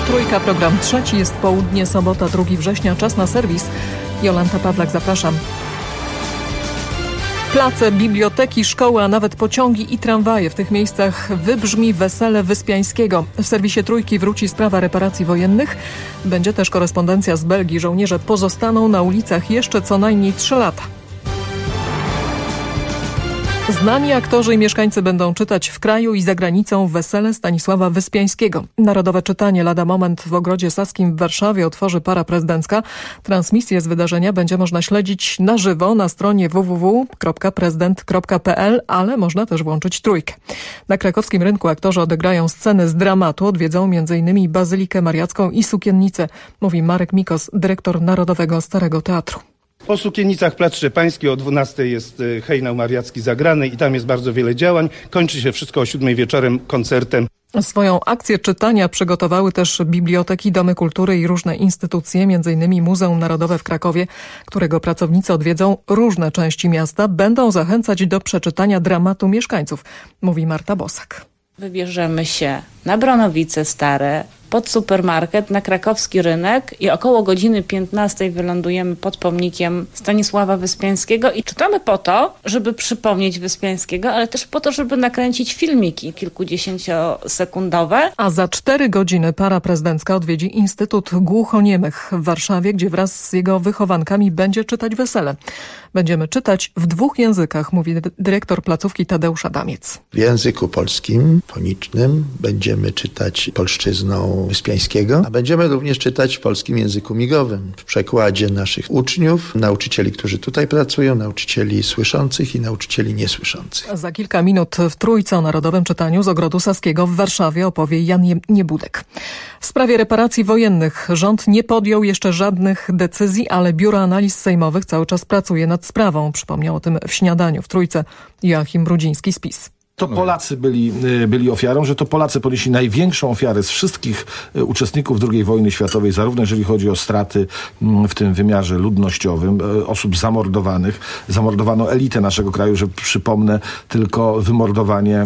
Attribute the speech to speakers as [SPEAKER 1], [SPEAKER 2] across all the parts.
[SPEAKER 1] Trójka, program trzeci, jest południe, sobota, 2 września, czas na serwis. Jolanta Pawlak, zapraszam. Place, biblioteki, szkoły, a nawet pociągi i tramwaje. W tych miejscach wybrzmi wesele Wyspiańskiego. W serwisie Trójki wróci sprawa reparacji wojennych. Będzie też korespondencja z Belgii. Żołnierze pozostaną na ulicach jeszcze co najmniej 3 lata. Znani aktorzy i mieszkańcy będą czytać w kraju i za granicą wesele Stanisława Wyspiańskiego. Narodowe czytanie lada moment w Ogrodzie Saskim w Warszawie otworzy para prezydencka. Transmisję z wydarzenia będzie można śledzić na żywo na stronie www.prezydent.pl, ale można też włączyć Trójkę. Na krakowskim rynku aktorzy odegrają sceny z dramatu, odwiedzą m.in. Bazylikę Mariacką i Sukiennicę, mówi Marek Mikos, dyrektor Narodowego Starego Teatru.
[SPEAKER 2] Po Sukiennicach Plac Szczepański o 12 jest hejnał mariacki zagrany i tam jest bardzo wiele działań. Kończy się wszystko o 7 wieczorem koncertem.
[SPEAKER 1] Swoją akcję czytania przygotowały też biblioteki, domy kultury i różne instytucje, m.in. Muzeum Narodowe w Krakowie, którego pracownicy odwiedzą różne części miasta, będą zachęcać do przeczytania dramatu mieszkańców, mówi Marta Bosak.
[SPEAKER 3] Wybierzemy się na Bronowice Stare, pod supermarket, na krakowski rynek i około godziny 15 wylądujemy pod pomnikiem Stanisława Wyspiańskiego i czytamy po to, żeby przypomnieć Wyspiańskiego, ale też po to, żeby nakręcić filmiki kilkudziesięciosekundowe.
[SPEAKER 1] A za 4 godziny para prezydencka odwiedzi Instytut Głuchoniemych w Warszawie, gdzie wraz z jego wychowankami będzie czytać wesele. Będziemy czytać w 2 językach, mówi dyrektor placówki Tadeusz Adamiec.
[SPEAKER 4] W języku polskim, fonicznym, będziemy czytać polszczyzną Wyspiańskiego, a będziemy również czytać w polskim języku migowym, w przekładzie naszych uczniów, nauczycieli, którzy tutaj pracują, nauczycieli słyszących i nauczycieli niesłyszących.
[SPEAKER 1] Za kilka minut w Trójce o Narodowym Czytaniu z Ogrodu Saskiego w Warszawie opowie Jan Niebudek. W sprawie reparacji wojennych rząd nie podjął jeszcze żadnych decyzji, ale Biuro Analiz Sejmowych cały czas pracuje nad sprawą. Przypomniał o tym w śniadaniu w Trójce Joachim Brudziński z PiS.
[SPEAKER 5] To Polacy byli ofiarą, że to Polacy ponieśli największą ofiarę z wszystkich uczestników II wojny światowej, zarówno jeżeli chodzi o straty w tym wymiarze ludnościowym, osób zamordowanych. Zamordowano elitę naszego kraju, że przypomnę tylko wymordowanie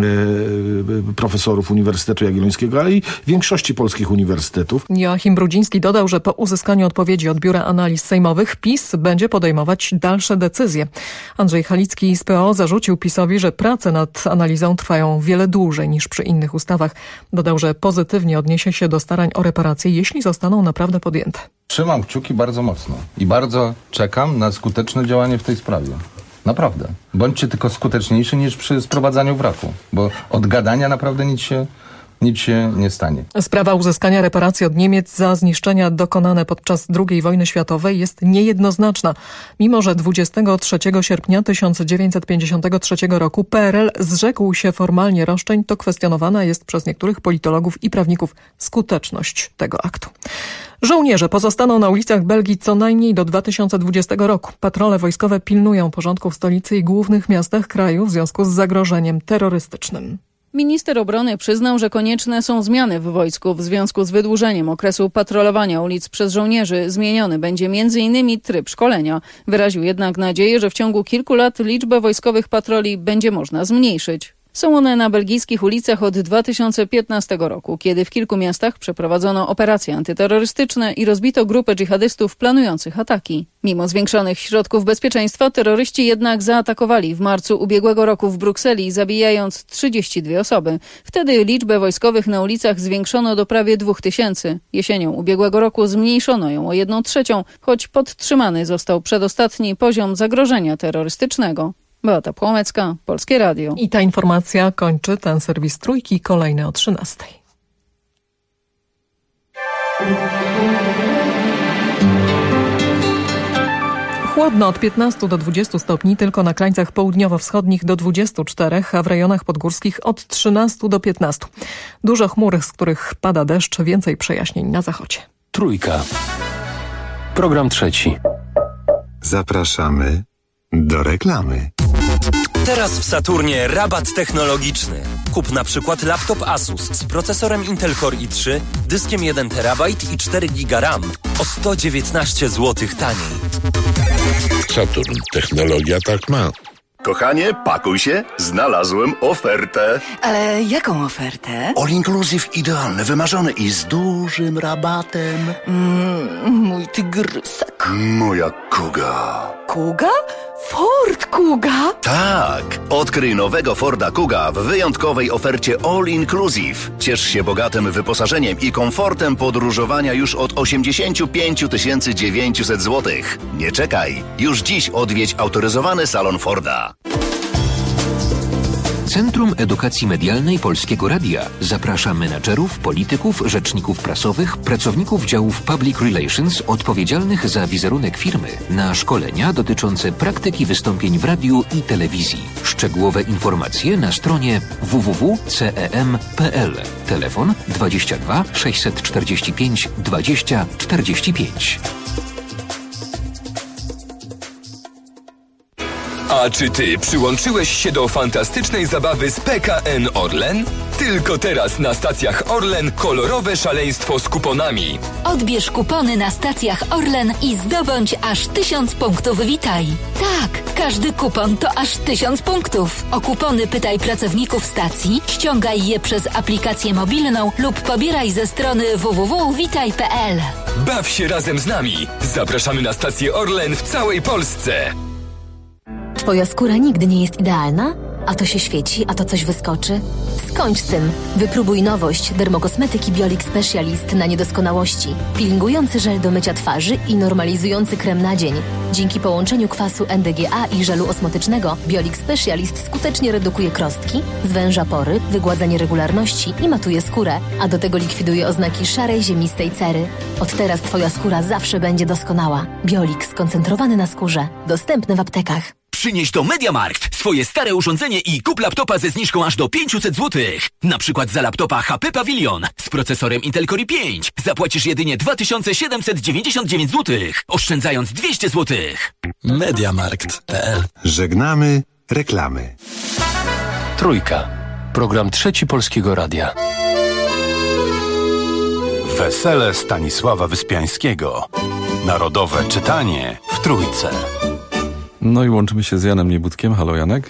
[SPEAKER 5] profesorów Uniwersytetu Jagiellońskiego, ale i większości polskich uniwersytetów.
[SPEAKER 1] Joachim Brudziński dodał, że po uzyskaniu odpowiedzi od Biura Analiz Sejmowych PiS będzie podejmować dalsze decyzje. Andrzej Halicki z PO zarzucił PiS-owi, że prace nad analizą trwają wiele dłużej niż przy innych ustawach. Dodał, że pozytywnie odniesie się do starań o reparacje, jeśli zostaną naprawdę podjęte.
[SPEAKER 6] Trzymam kciuki bardzo mocno i bardzo czekam na skuteczne działanie w tej sprawie. Naprawdę. Bądźcie tylko skuteczniejsi niż przy sprowadzaniu wraku, bo od gadania naprawdę nic się nie stanie.
[SPEAKER 1] Sprawa uzyskania reparacji od Niemiec za zniszczenia dokonane podczas II wojny światowej jest niejednoznaczna. Mimo że 23 sierpnia 1953 roku PRL zrzekł się formalnie roszczeń, to kwestionowana jest przez niektórych politologów i prawników skuteczność tego aktu. Żołnierze pozostaną na ulicach Belgii co najmniej do 2020 roku. Patrole wojskowe pilnują porządku w stolicy i głównych miastach kraju w związku z zagrożeniem terrorystycznym.
[SPEAKER 7] Minister obrony przyznał, że konieczne są zmiany w wojsku w związku z wydłużeniem okresu patrolowania ulic przez żołnierzy. Zmieniony będzie m.in. tryb szkolenia. Wyraził jednak nadzieję, że w ciągu kilku lat liczbę wojskowych patroli będzie można zmniejszyć. Są one na belgijskich ulicach od 2015 roku, kiedy w kilku miastach przeprowadzono operacje antyterrorystyczne i rozbito grupę dżihadystów planujących ataki. Mimo zwiększonych środków bezpieczeństwa terroryści jednak zaatakowali w marcu ubiegłego roku w Brukseli, zabijając 32 osoby. Wtedy liczbę wojskowych na ulicach zwiększono do prawie 2000. Jesienią ubiegłego roku zmniejszono ją o 1/3, choć podtrzymany został przedostatni poziom zagrożenia terrorystycznego. Beata Płomecka, Polskie Radio.
[SPEAKER 1] I ta informacja kończy ten serwis Trójki, kolejny o 13:00. Chłodno od 15 do 20 stopni, tylko na krańcach południowo-wschodnich do 24, a w rejonach podgórskich od 13 do 15. Dużo chmur, z których pada deszcz, więcej przejaśnień na zachodzie.
[SPEAKER 8] Trójka. Program trzeci.
[SPEAKER 9] Zapraszamy do reklamy.
[SPEAKER 10] Teraz w Saturnie rabat technologiczny. Kup na przykład laptop Asus z procesorem Intel Core i3, dyskiem 1 TB i 4 GB RAM o 119 zł taniej.
[SPEAKER 11] Saturn. Technologia tak ma. Kochanie, pakuj się, znalazłem ofertę.
[SPEAKER 12] Ale jaką ofertę?
[SPEAKER 11] All inclusive idealny, wymarzony i z dużym rabatem.
[SPEAKER 12] Mój tygrysek.
[SPEAKER 11] Moja Kuga.
[SPEAKER 12] Kuga? Ford Kuga?
[SPEAKER 11] Tak, odkryj nowego Forda Kuga w wyjątkowej ofercie All Inclusive. Ciesz się bogatym wyposażeniem i komfortem podróżowania już od 85 900 zł. Nie czekaj, już dziś odwiedź autoryzowany salon Forda.
[SPEAKER 13] Centrum Edukacji Medialnej Polskiego Radia zaprasza menadżerów, polityków, rzeczników prasowych, pracowników działów Public Relations odpowiedzialnych za wizerunek firmy na szkolenia dotyczące praktyki wystąpień w radiu i telewizji. Szczegółowe informacje na stronie www.cem.pl. Telefon 22 645 20 45.
[SPEAKER 14] A czy ty przyłączyłeś się do fantastycznej zabawy z PKN Orlen? Tylko teraz na stacjach Orlen kolorowe szaleństwo z kuponami.
[SPEAKER 15] Odbierz kupony na stacjach Orlen i zdobądź aż 1000 punktów Witaj. Tak, każdy kupon to aż 1000 punktów. O kupony pytaj pracowników stacji, ściągaj je przez aplikację mobilną lub pobieraj ze strony www.witaj.pl.
[SPEAKER 14] Baw się razem z nami. Zapraszamy na stację Orlen w całej Polsce.
[SPEAKER 16] Twoja skóra nigdy nie jest idealna? A to się świeci, a to coś wyskoczy? Skończ z tym. Wypróbuj nowość dermokosmetyki Biolix Specialist na niedoskonałości. Peelingujący żel do mycia twarzy i normalizujący krem na dzień. Dzięki połączeniu kwasu NDGA i żelu osmotycznego Biolix Specialist skutecznie redukuje krostki, zwęża pory, wygładza nieregularności i matuje skórę, a do tego likwiduje oznaki szarej, ziemistej cery. Od teraz Twoja skóra zawsze będzie doskonała. Biolix skoncentrowany na skórze. Dostępny w aptekach.
[SPEAKER 17] Przynieś do MediaMarkt swoje stare urządzenie i kup laptopa ze zniżką aż do 500 zł. Na przykład za laptopa HP Pavilion z procesorem Intel Core i5 zapłacisz jedynie 2799 zł, oszczędzając 200 zł.
[SPEAKER 9] MediaMarkt.pl. Żegnamy reklamy.
[SPEAKER 8] Trójka. Program Trzeci Polskiego Radia.
[SPEAKER 18] Wesele Stanisława Wyspiańskiego. Narodowe czytanie w Trójce.
[SPEAKER 19] No i łączymy się z Janem Niebudkiem. Halo Janek.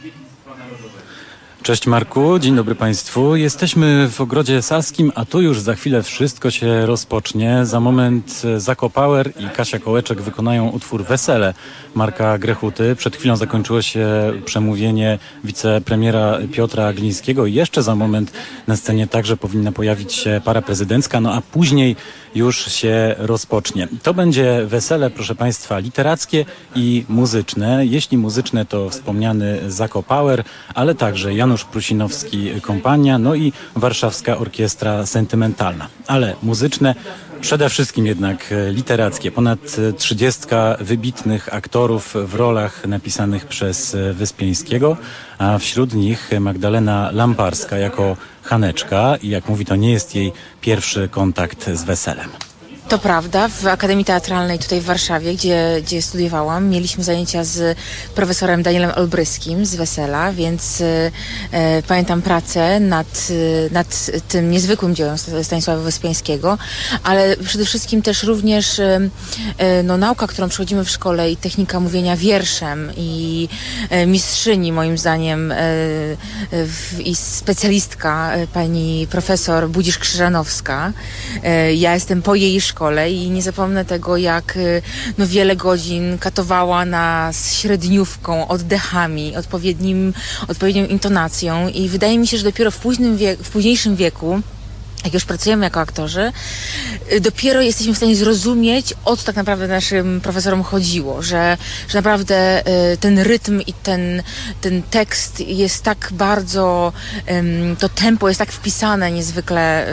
[SPEAKER 20] Cześć Marku, dzień dobry Państwu. Jesteśmy w Ogrodzie Saskim, a tu już za chwilę wszystko się rozpocznie. Za moment Zakopauer i Kasia Kołeczek wykonają utwór Wesele Marka Grechuty. Przed chwilą zakończyło się przemówienie wicepremiera Piotra Glińskiego. Jeszcze za moment na scenie także powinna pojawić się para prezydencka, no a później już się rozpocznie. To będzie wesele, proszę Państwa, literackie i muzyczne. Jeśli muzyczne, to wspomniany Zakopauer, ale także Janusz Prusinowski Kompania, no i Warszawska Orkiestra Sentymentalna. Ale muzyczne, przede wszystkim jednak literackie. Ponad 30 wybitnych aktorów w rolach napisanych przez Wyspiańskiego, a wśród nich Magdalena Lamparska jako Haneczka i jak mówi, to nie jest jej pierwszy kontakt z weselem.
[SPEAKER 21] To prawda, w Akademii Teatralnej tutaj w Warszawie, gdzie studiowałam, mieliśmy zajęcia z profesorem Danielem Olbryskim z Wesela, więc pamiętam pracę nad tym niezwykłym dziełem Stanisława Wyspiańskiego, ale przede wszystkim też również nauka, którą przechodzimy w szkole i technika mówienia wierszem i mistrzyni moim zdaniem i specjalistka pani profesor Budzisz-Krzyżanowska. Ja jestem po jej szkole i nie zapomnę tego, jak wiele godzin katowała nas średniówką, oddechami, odpowiednią intonacją i wydaje mi się, że dopiero w późniejszym wieku, jak już pracujemy jako aktorzy, dopiero jesteśmy w stanie zrozumieć, o co tak naprawdę naszym profesorom chodziło, że naprawdę ten rytm i ten tekst jest tak bardzo, to tempo jest tak wpisane niezwykle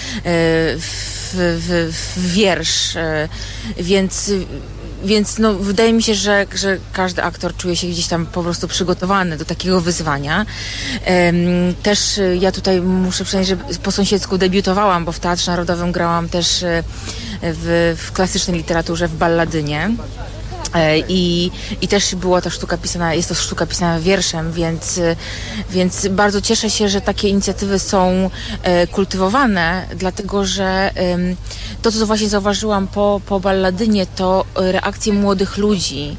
[SPEAKER 21] w wiersz, więc wydaje mi się, że każdy aktor czuje się gdzieś tam po prostu przygotowany do takiego wyzwania. Też ja tutaj muszę przyznać, że po sąsiedzku debiutowałam, bo w Teatrze Narodowym grałam też w klasycznej literaturze, w Balladynie. I też była ta sztuka pisana, jest to sztuka pisana wierszem, więc bardzo cieszę się, że takie inicjatywy są kultywowane, dlatego że to, co właśnie zauważyłam po Balladynie, to reakcje młodych ludzi,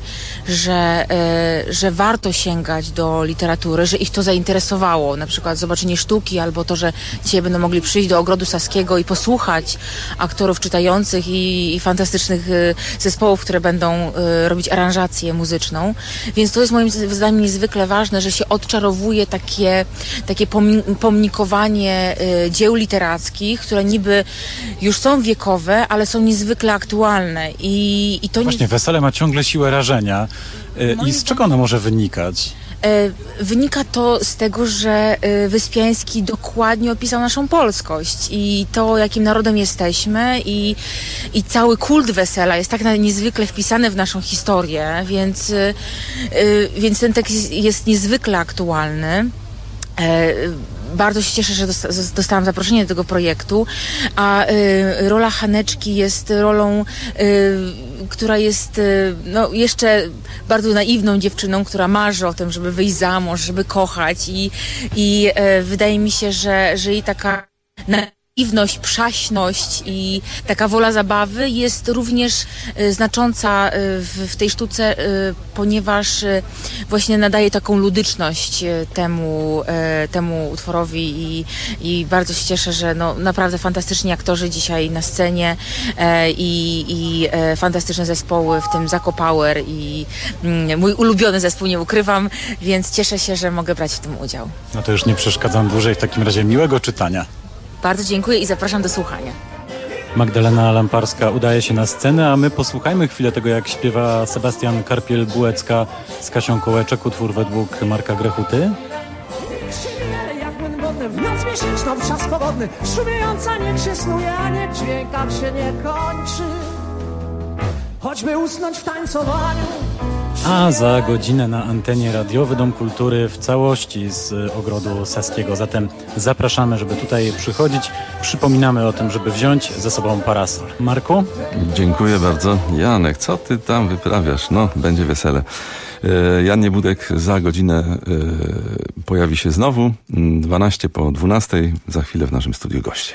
[SPEAKER 21] że warto sięgać do literatury, że ich to zainteresowało, na przykład zobaczenie sztuki, albo to, że dzisiaj będą mogli przyjść do Ogrodu Saskiego i posłuchać aktorów czytających i fantastycznych zespołów, które będą robić aranżację muzyczną. Więc to jest moim zdaniem niezwykle ważne, że się odczarowuje takie pomnikowanie dzieł literackich, które niby już są wiekowe, ale są niezwykle aktualne. I to
[SPEAKER 20] właśnie wesele ma ciągle siłę rażenia. I z czego ono może wynikać?
[SPEAKER 21] Wynika to z tego, że Wyspiański dokładnie opisał naszą polskość i to, jakim narodem jesteśmy i cały kult wesela jest tak niezwykle wpisany w naszą historię, więc ten tekst jest niezwykle aktualny. Bardzo się cieszę, że dostałam zaproszenie do tego projektu, a rola Haneczki jest rolą, która jest jeszcze bardzo naiwną dziewczyną, która marzy o tym, żeby wyjść za mąż, żeby kochać i wydaje mi się, że jej taka naiwność, przaśność i taka wola zabawy jest również znacząca w tej sztuce, ponieważ właśnie nadaje taką ludyczność temu utworowi i bardzo się cieszę, że naprawdę fantastyczni aktorzy dzisiaj na scenie i fantastyczne zespoły, w tym Zako Power i mój ulubiony zespół, nie ukrywam, więc cieszę się, że mogę brać w tym udział.
[SPEAKER 20] No to już nie przeszkadzam dłużej, w takim razie miłego czytania.
[SPEAKER 21] Bardzo dziękuję i zapraszam do słuchania.
[SPEAKER 20] Magdalena Lamparska udaje się na scenę, a my posłuchajmy chwilę tego, jak śpiewa Sebastian Karpiel-Bułecka z Kasią Kołeczek, utwór według Marka Grechuty.
[SPEAKER 2] Jak płyn wodny, w noc miesięczną, w czas powodny, szumiejąca niech się snuje, a niech dźwięk tak się nie kończy. Choćby usnąć w tańcowaniu.
[SPEAKER 20] A za godzinę na antenie Radiowy Dom Kultury w całości z Ogrodu Saskiego. Zatem zapraszamy, żeby tutaj przychodzić. Przypominamy o tym, żeby wziąć ze sobą parasol. Marku?
[SPEAKER 19] Dziękuję bardzo. Janek, co ty tam wyprawiasz? No, będzie wesele. Jan Niebudek za godzinę pojawi się znowu. 12 po 12. Za chwilę w naszym studiu goście.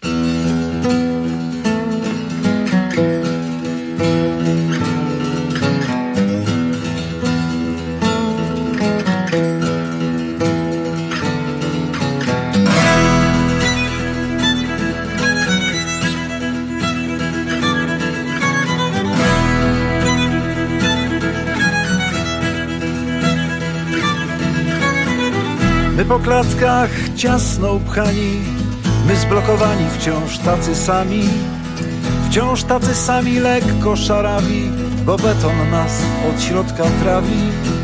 [SPEAKER 22] My po klatkach ciasno upchani, my zblokowani wciąż tacy sami lekko szarawi, bo beton nas od środka trawi.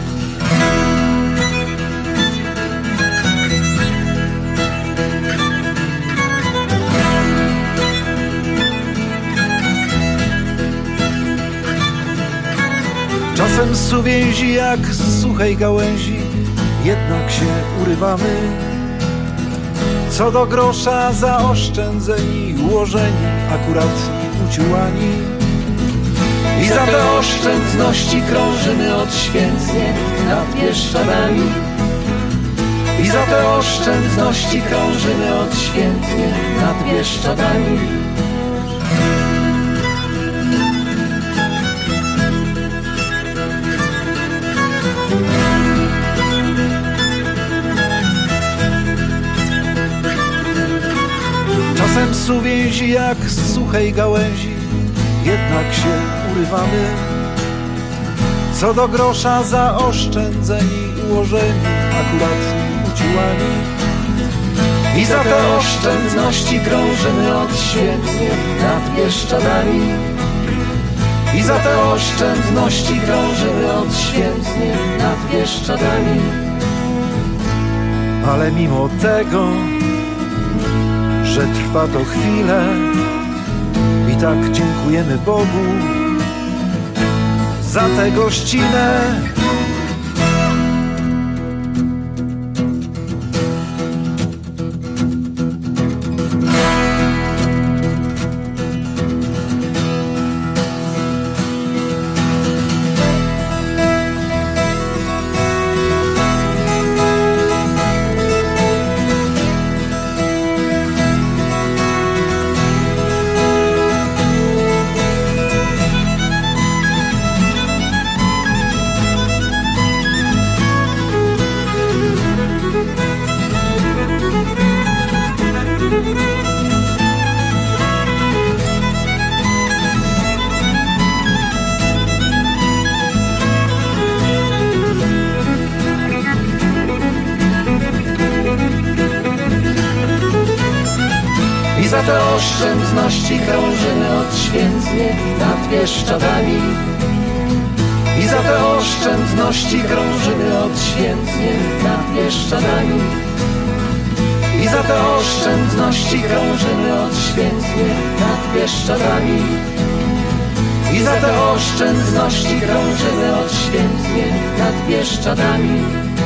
[SPEAKER 22] Czasem z uwięzi jak z suchej gałęzi, jednak się urywamy. Co do grosza zaoszczędzeni, ułożeni, akuratni, uciułani. I za te oszczędności krążymy odświętnie nad Bieszczadami. I za te oszczędności krążymy odświętnie nad Bieszczadami. Czasem z uwięzi jak z suchej gałęzi, jednak się urywamy. Co do grosza zaoszczędzeni, ułożeni, akuratni, uciułani. I za te oszczędności krążymy odświętnie nad Bieszczadami. I za te oszczędności krążymy odświętnie nad Bieszczadami. Ale mimo tego, że trwa to chwilę, i tak dziękujemy Bogu za tę gościnę.
[SPEAKER 2] I za te oszczędności krążymy odświętnie nad Bieszczadami. I za te oszczędności krążymy odświętnie nad Bieszczadami. I za te oszczędności krążymy odświętnie nad Bieszczadami. I za te oszczędności krążymy odświętnie nad Bieszczadami.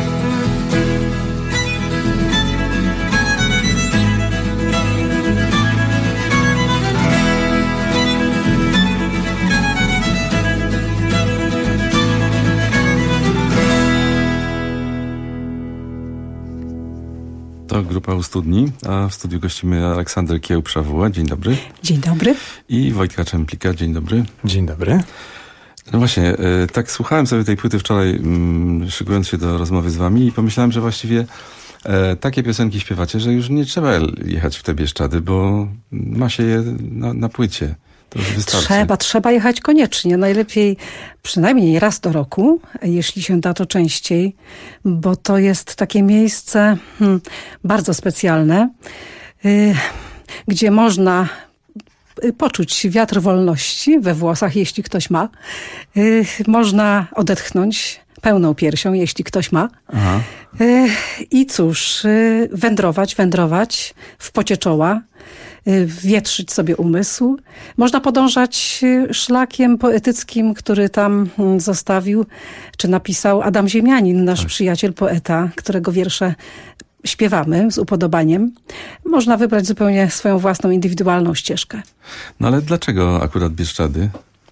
[SPEAKER 19] To grupa U Studni, a w studiu gościmy Aleksander Kiełb-Szawuła. Dzień dobry.
[SPEAKER 3] Dzień dobry.
[SPEAKER 19] I Wojtka Czemplika. Dzień dobry.
[SPEAKER 4] Dzień dobry.
[SPEAKER 19] No właśnie, tak słuchałem sobie tej płyty wczoraj, szykując się do rozmowy z wami i pomyślałem, że właściwie takie piosenki śpiewacie, że już nie trzeba jechać w te Bieszczady, bo ma się je na płycie. To już wystarczy.
[SPEAKER 3] Trzeba jechać koniecznie. Najlepiej przynajmniej raz do roku, jeśli się da to częściej, bo to jest takie miejsce bardzo specjalne, gdzie można poczuć wiatr wolności we włosach, jeśli ktoś ma. Można odetchnąć pełną piersią, jeśli ktoś ma. Aha. I cóż, wędrować w pocie czoła, wietrzyć sobie umysł. Można podążać szlakiem poetyckim, który tam zostawił, czy napisał Adam Ziemianin, nasz przyjaciel poeta, którego wiersze śpiewamy z upodobaniem. Można wybrać zupełnie swoją własną, indywidualną ścieżkę.
[SPEAKER 19] No ale dlaczego akurat Bieszczady?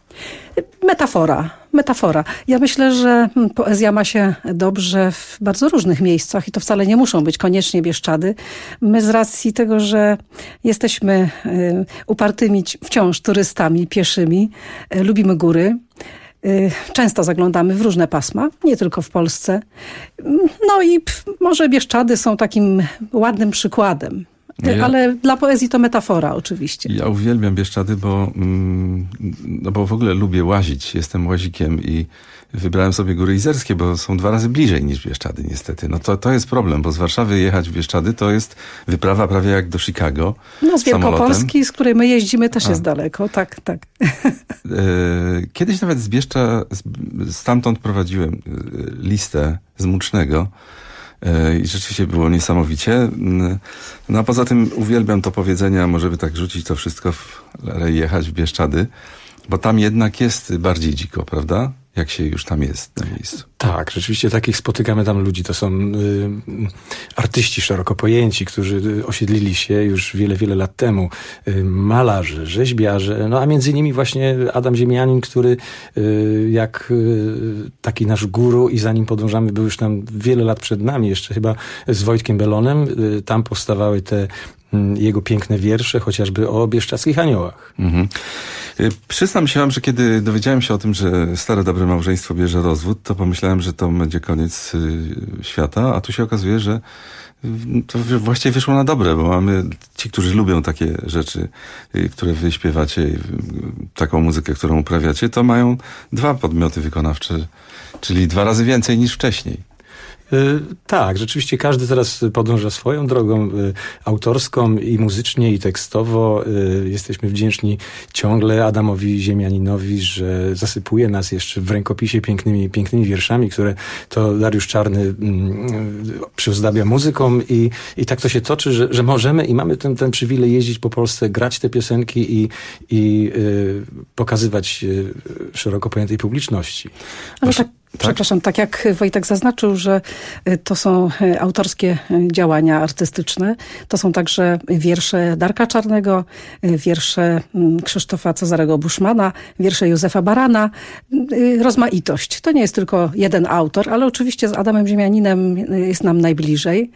[SPEAKER 3] Metafora. Ja myślę, że poezja ma się dobrze w bardzo różnych miejscach i to wcale nie muszą być koniecznie Bieszczady. My z racji tego, że jesteśmy upartymi wciąż turystami pieszymi, lubimy góry, często zaglądamy w różne pasma, nie tylko w Polsce. No i może Bieszczady są takim ładnym przykładem. Ale dla poezji to metafora oczywiście.
[SPEAKER 19] Ja uwielbiam Bieszczady, bo w ogóle lubię łazić. Jestem łazikiem i wybrałem sobie Góry Izerskie, bo są 2 razy bliżej niż Bieszczady niestety. No to jest problem, bo z Warszawy jechać w Bieszczady to jest wyprawa prawie jak do Chicago.
[SPEAKER 3] No z Wielkopolski, z której my jeździmy, też jest daleko. Tak.
[SPEAKER 19] Kiedyś nawet z Bieszcza, stamtąd prowadziłem listę z Mucznego. I rzeczywiście było niesamowicie. No a poza tym uwielbiam to powiedzenie, może by tak rzucić to wszystko, jechać w Bieszczady, bo tam jednak jest bardziej dziko, prawda? Jak się już tam jest na miejscu.
[SPEAKER 4] Tak, rzeczywiście takich spotykamy tam ludzi. To są artyści szeroko pojęci, którzy osiedlili się już wiele lat temu. Malarze, rzeźbiarze, no a między innymi właśnie Adam Ziemianin, który jak taki nasz guru i za nim podążamy, był już tam wiele lat przed nami, jeszcze chyba z Wojtkiem Belonem. Tam powstawały te jego piękne wiersze, chociażby o bieszczadzkich aniołach. Mhm.
[SPEAKER 19] Przyznam się wam, że kiedy dowiedziałem się o tym, że stare dobre małżeństwo bierze rozwód, to pomyślałem, że to będzie koniec świata, a tu się okazuje, że to właściwie wyszło na dobre, bo mamy ci, którzy lubią takie rzeczy, które wy śpiewacie, taką muzykę, którą uprawiacie, to mają 2 podmioty wykonawcze, czyli 2 razy więcej niż wcześniej.
[SPEAKER 4] Tak, rzeczywiście każdy teraz podąża swoją drogą autorską i muzycznie, i tekstowo. Jesteśmy wdzięczni ciągle Adamowi Ziemianinowi, że zasypuje nas jeszcze w rękopisie pięknymi wierszami, które to Dariusz Czarny przyozdabia muzyką i tak to się toczy, że możemy i mamy ten przywilej jeździć po Polsce, grać te piosenki i pokazywać szeroko pojętej publiczności.
[SPEAKER 3] Ale przepraszam, tak jak Wojtek zaznaczył, że to są autorskie działania artystyczne, to są także wiersze Darka Czarnego, wiersze Krzysztofa Cezarego Buszmana, wiersze Józefa Barana. Rozmaitość. To nie jest tylko jeden autor, ale oczywiście z Adamem Ziemianinem jest nam najbliżej.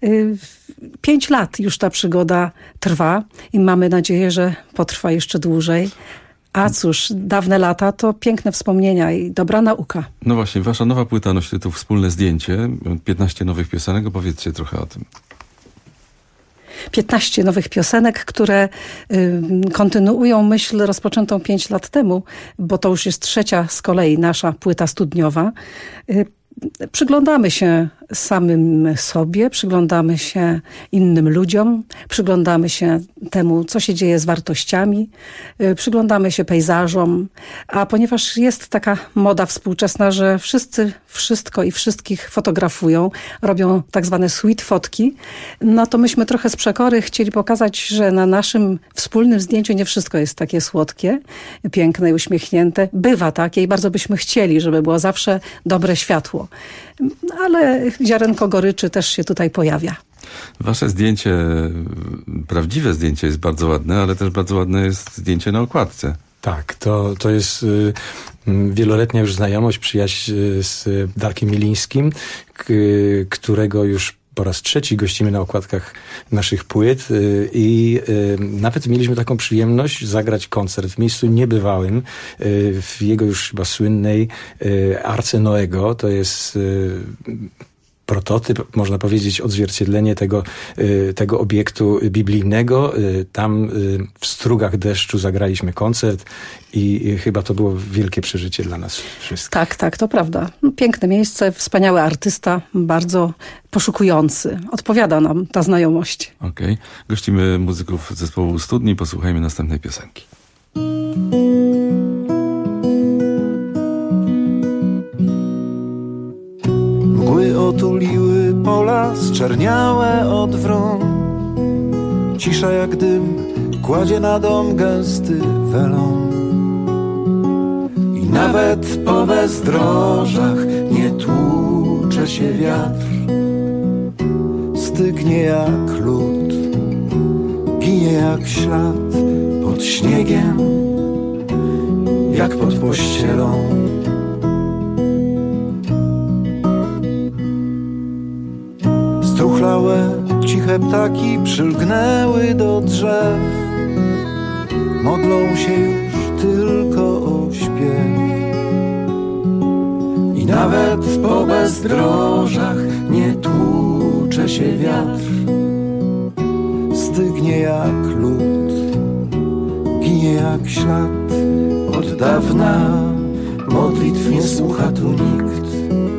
[SPEAKER 3] 5 lat już ta przygoda trwa i mamy nadzieję, że potrwa jeszcze dłużej. A cóż, dawne lata to piękne wspomnienia i dobra nauka.
[SPEAKER 19] No właśnie, wasza nowa płyta nosi tytuł Wspólne zdjęcie, 15 nowych piosenek, opowiedzcie trochę o tym.
[SPEAKER 3] 15 nowych piosenek, które kontynuują myśl rozpoczętą 5 lat temu, bo to już jest 3. z kolei nasza płyta studniowa. Przyglądamy się samym sobie, przyglądamy się innym ludziom, przyglądamy się temu, co się dzieje z wartościami, przyglądamy się pejzażom, a ponieważ jest taka moda współczesna, że wszyscy wszystko i wszystkich fotografują, robią tak zwane sweet fotki, no to myśmy trochę z przekory chcieli pokazać, że na naszym wspólnym zdjęciu nie wszystko jest takie słodkie, piękne i uśmiechnięte. Bywa takie i bardzo byśmy chcieli, żeby było zawsze dobre światło. Ale ziarenko goryczy też się tutaj pojawia.
[SPEAKER 19] Wasze zdjęcie, prawdziwe zdjęcie jest bardzo ładne, ale też bardzo ładne jest zdjęcie na okładce.
[SPEAKER 4] Tak, to jest wieloletnia już znajomość, przyjaźń z Darkiem Milińskim, którego już po raz 3 gościmy na okładkach naszych płyt i nawet mieliśmy taką przyjemność zagrać koncert w miejscu niebywałym, w jego już chyba słynnej Arce Noego. To jest prototyp, można powiedzieć, odzwierciedlenie tego obiektu biblijnego. Tam w strugach deszczu zagraliśmy koncert i chyba to było wielkie przeżycie dla nas wszystkich.
[SPEAKER 3] Tak, to prawda. Piękne miejsce, wspaniały artysta, bardzo poszukujący. Odpowiada nam ta znajomość.
[SPEAKER 19] Okej. Gościmy muzyków zespołu Studni. Posłuchajmy następnej piosenki.
[SPEAKER 22] Mgły otuliły pola, zczerniałe od wron. Cisza jak dym kładzie na dom gęsty welon. I nawet po bezdrożach nie tłucze się wiatr. Stygnie jak lód, ginie jak ślad pod śniegiem, jak pod pościelą. Struchlałe, ciche ptaki przylgnęły do drzew. Modlą się już tylko o śpiew. I nawet po bezdrożach nie tłucze się wiatr. Stygnie jak lód, ginie jak ślad. Od dawna modlitw nie słucha tu nikt.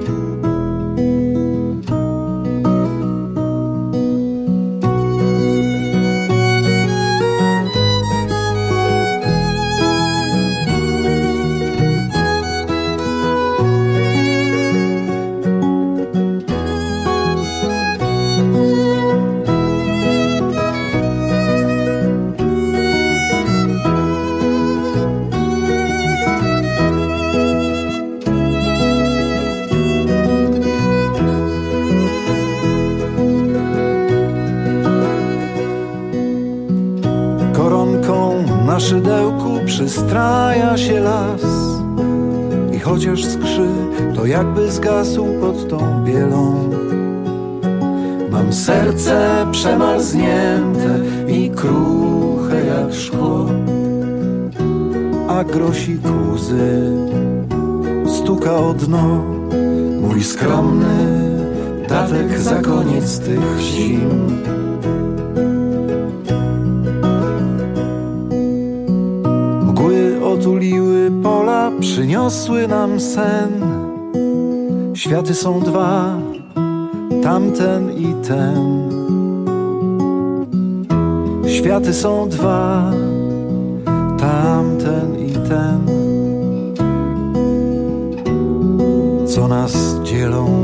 [SPEAKER 22] Na szydełku przystraja się las i chociaż skrzy, to jakby zgasł pod tą bielą. Mam serce przemarznięte i kruche jak szkło, a grosik łzy stuka o dno. Mój skromny datek za koniec tych zim. Otuliły pola, przyniosły nam sen. Światy są dwa, tamten i ten. Światy są dwa, tamten i ten. Co nas dzielą?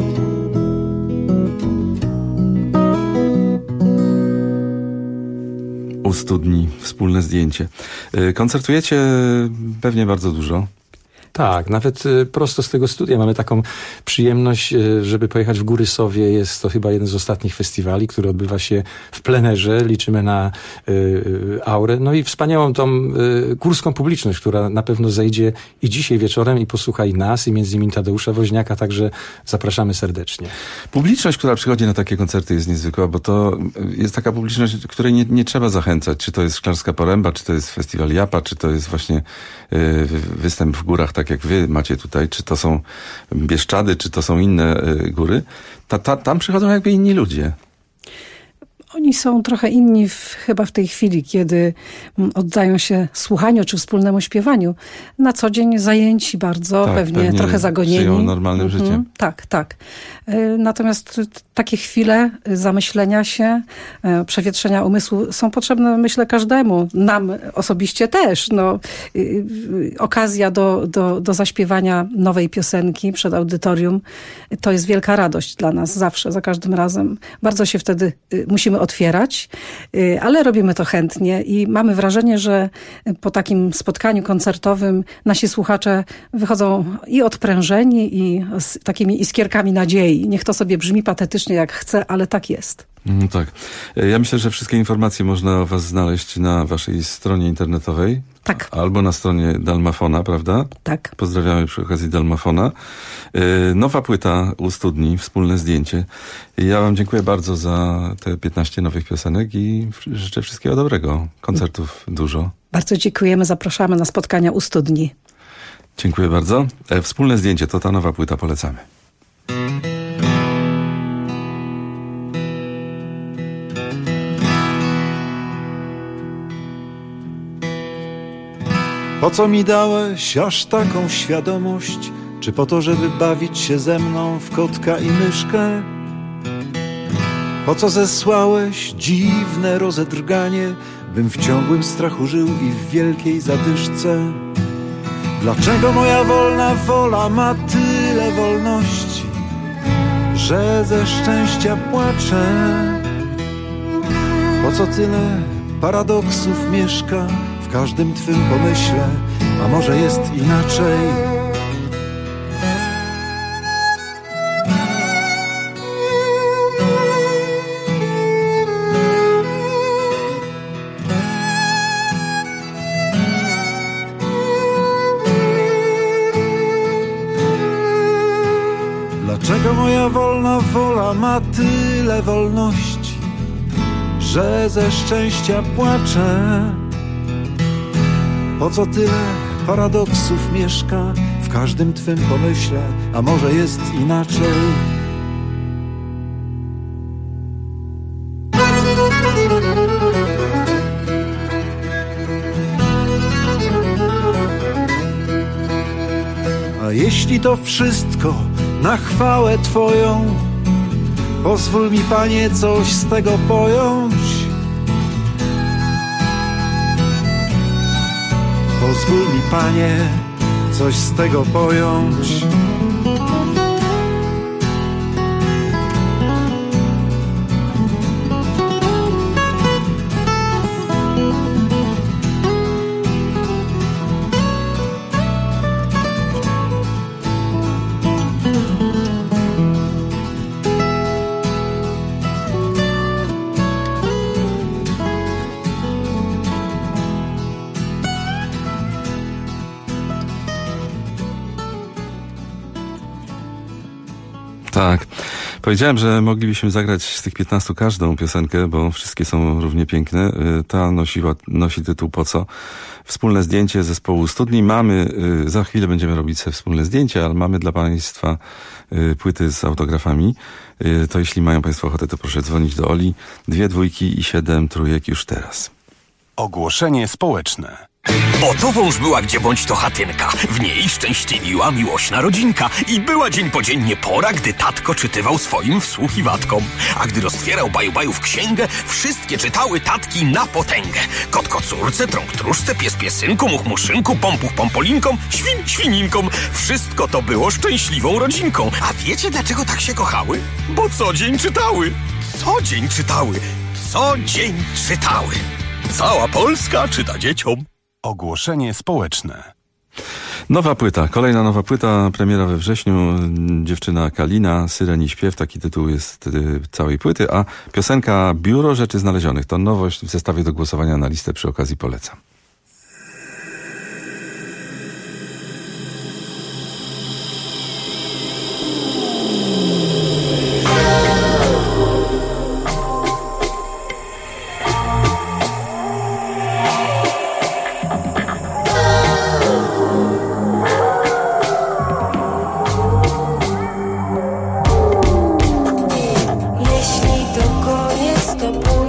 [SPEAKER 19] U Studni wspólne zdjęcie. Koncertujecie pewnie bardzo dużo.
[SPEAKER 4] Tak, nawet prosto z tego studia mamy taką przyjemność, żeby pojechać w Góry Sowie. Jest to chyba jeden z ostatnich festiwali, który odbywa się w plenerze. Liczymy na aurę. No i wspaniałą tą górską publiczność, która na pewno zejdzie i dzisiaj wieczorem i posłucha i nas, i między innymi Tadeusza Woźniaka, także zapraszamy serdecznie.
[SPEAKER 19] Publiczność, która przychodzi na takie koncerty, jest niezwykła, bo to jest taka publiczność, której nie trzeba zachęcać. Czy to jest Szklarska Poręba, czy to jest Festiwal Japa, czy to jest właśnie występ w górach, tak jak wy macie tutaj, czy to są Bieszczady, czy to są inne góry, tam przychodzą jakby inni ludzie.
[SPEAKER 3] Oni są trochę inni chyba w tej chwili, kiedy oddają się słuchaniu czy wspólnemu śpiewaniu. Na co dzień zajęci bardzo, pewnie trochę zagonieni.
[SPEAKER 19] Żyją normalnym życiem.
[SPEAKER 3] Tak. Natomiast takie chwile zamyślenia się, przewietrzenia umysłu są potrzebne, myślę, każdemu. Nam osobiście też. Okazja do zaśpiewania nowej piosenki przed audytorium to jest wielka radość dla nas zawsze, za każdym razem. Bardzo się wtedy musimy otwierać, ale robimy to chętnie i mamy wrażenie, że po takim spotkaniu koncertowym nasi słuchacze wychodzą i odprężeni, i z takimi iskierkami nadziei. Niech to sobie brzmi patetycznie jak chce, ale tak jest.
[SPEAKER 19] Tak. Ja myślę, że wszystkie informacje można o was znaleźć na waszej stronie internetowej.
[SPEAKER 3] Tak.
[SPEAKER 19] Albo na stronie Dalmafona, prawda?
[SPEAKER 3] Tak.
[SPEAKER 19] Pozdrawiamy przy okazji Dalmafona. Nowa płyta u Studni, wspólne zdjęcie. Ja wam dziękuję bardzo za te 15 nowych piosenek i życzę wszystkiego dobrego. Koncertów dużo.
[SPEAKER 3] Bardzo dziękujemy, zapraszamy na spotkania u Studni.
[SPEAKER 19] Dziękuję bardzo. Wspólne zdjęcie to ta nowa płyta, polecamy.
[SPEAKER 22] Po co mi dałeś aż taką świadomość? Czy po to, żeby bawić się ze mną w kotka i myszkę? Po co zesłałeś dziwne rozedrganie, bym w ciągłym strachu żył i w wielkiej zadyszce? Dlaczego moja wolna wola ma tyle wolności, że ze szczęścia płaczę? Po co tyle paradoksów mieszka w każdym twym pomyśle, a może jest inaczej? Dlaczego moja wolna wola ma tyle wolności, że ze szczęścia płaczę? Po co tyle paradoksów mieszka w każdym twym pomyśle, a może jest inaczej? A jeśli to wszystko na chwałę Twoją, pozwól mi, Panie, coś z tego pojąć. Pozwól mi, Panie, coś z tego pojąć.
[SPEAKER 19] Tak. Powiedziałem, że moglibyśmy zagrać z tych 15 każdą piosenkę, bo wszystkie są równie piękne. Ta nosi tytuł Po co? Wspólne zdjęcie zespołu Studni. Mamy, za chwilę będziemy robić sobie wspólne zdjęcie, ale mamy dla Państwa płyty z autografami. To jeśli mają Państwo ochotę, to proszę dzwonić do Oli. 2 dwójki i 7 trójek już teraz.
[SPEAKER 18] Ogłoszenie społeczne.
[SPEAKER 17] Oto wąż była gdzie bądź to chatynka, w niej szczęśliwiła miłośna rodzinka i była dzień po dziennie pora, gdy tatko czytywał swoim wsłuchiwatkom. A gdy roztwierał baju-bajów księgę, wszystkie czytały tatki na potęgę. Kotko córce, trąg tróżce, pies piesynku, much muszynku, pompuch pompolinkom, świn świninkom. Wszystko to było szczęśliwą rodzinką. A wiecie dlaczego tak się kochały? Bo co dzień czytały. Co dzień czytały. Co dzień czytały. Cała Polska czyta dzieciom.
[SPEAKER 18] Ogłoszenie społeczne.
[SPEAKER 19] Nowa płyta, kolejna nowa płyta, premiera we wrześniu. Dziewczyna Kalina, Syreni śpiew, taki tytuł jest całej płyty, a piosenka Biuro Rzeczy Znalezionych to nowość w zestawie do głosowania na listę, przy okazji polecam.
[SPEAKER 5] Jeśli to koniec, to pójdź.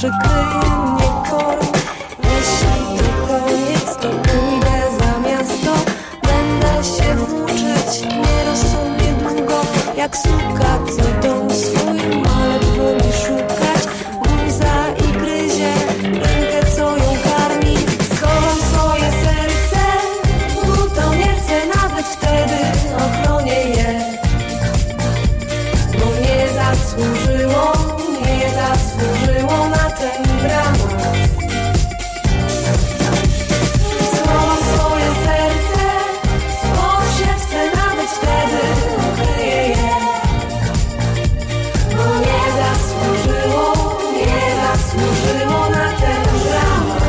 [SPEAKER 5] przykryje mnie korą. Jeśli to koniec, to pójdę za miasto. Będę się włóczyć nierozsądnie długo, jak suka, co dom swój malet woli szukać. Guza i gryzie rękę, co ją karmi. Schowam swoje serce w butonierce, nawet wtedy ochronię je, bo nie zasłużyło na ten dramat. Schowam swoje serce w podszewce, nawet wtedy ukryję je, bo nie zasłużyło na ten dramat.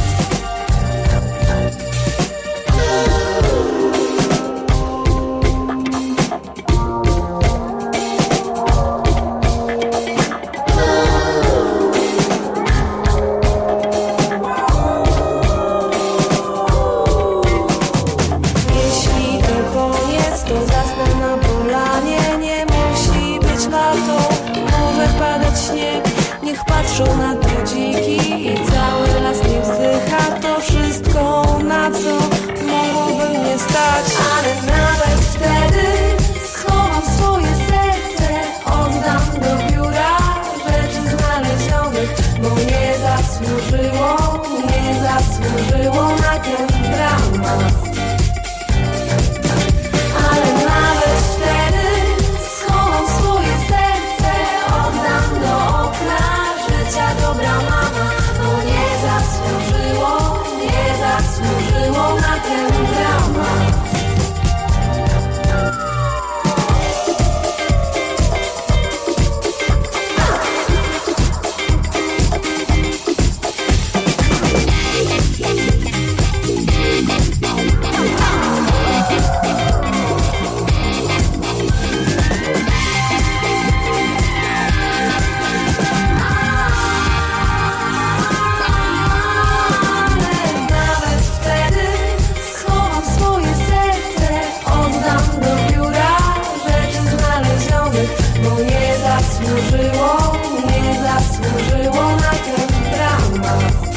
[SPEAKER 5] Jeśli to koniec, to zasnę na polanie. Nie musi być lato, może padać śnieg. Niech patrzą na to dziki i cały las nie wzdycha. To wszystko, na co mogłoby mnie stać. Ale nawet wtedy schowam swoje serce, oddam do biura rzeczy znalezionych, bo nie zasłużyło na ten dramat. Ale nawet wtedy schowam swoje serce, oddam do okna życia dobra mama, bo nie zasłużyło na ten dramat. Nawet wtedy schowam swoje serce, oddam do biura rzeczy znalezionych, bo nie zasłużyło na ten dramat.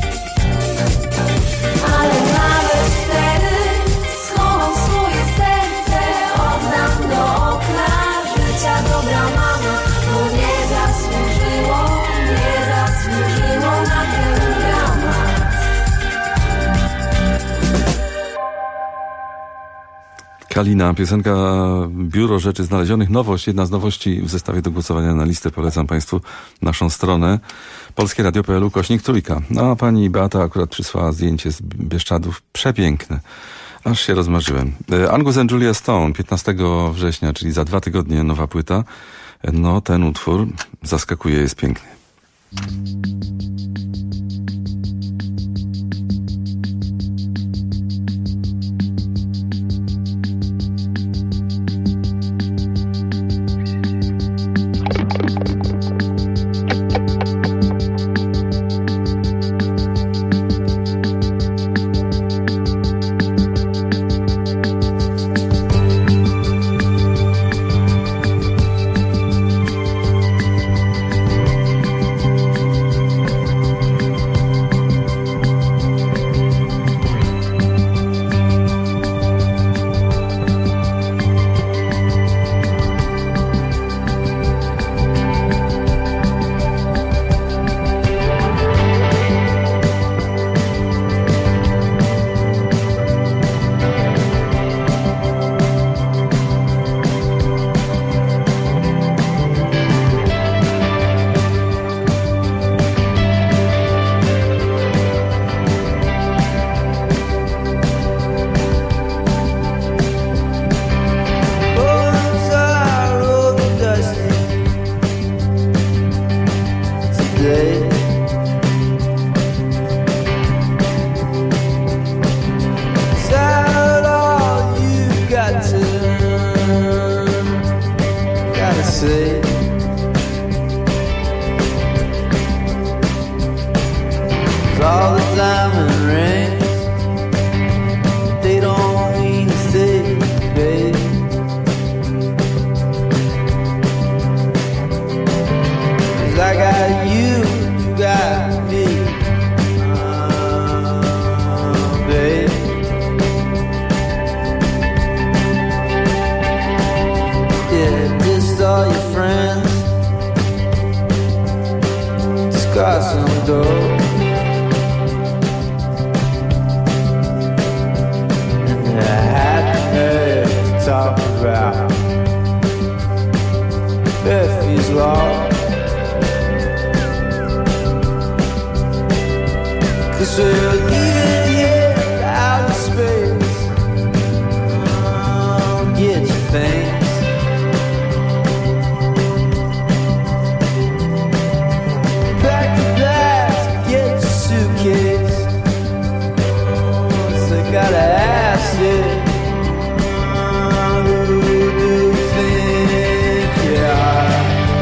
[SPEAKER 5] Ale nawet wtedy schowam swoje serce, oddam do okna życia dobra mama, bo nie zasłużyło na ten dramat.
[SPEAKER 19] Kalina, piosenka Biuro Rzeczy Znalezionych. Nowość, jedna z nowości w zestawie do głosowania na listę. Polecam Państwu naszą stronę polskieradio.pl/3. No a pani Beata akurat przysłała zdjęcie z Bieszczadów. Przepiękne. Aż się rozmarzyłem. Angus and Julia Stone, 15 września, czyli za 2 tygodnie nowa płyta. No ten utwór zaskakuje, jest piękny.
[SPEAKER 6] door. And I had to talk about Murphy's Law. 'Cause we're leaving here out of space. Oh, get your things. Pack your bags, get your suitcase. Oh, so I gotta ask you, who do you think you are?